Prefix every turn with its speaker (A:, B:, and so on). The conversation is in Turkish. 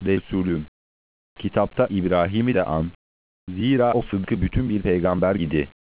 A: Resulüm. Kitapta İbrahim'i de an. Zira o sıdkı bütün bir peygamber idi.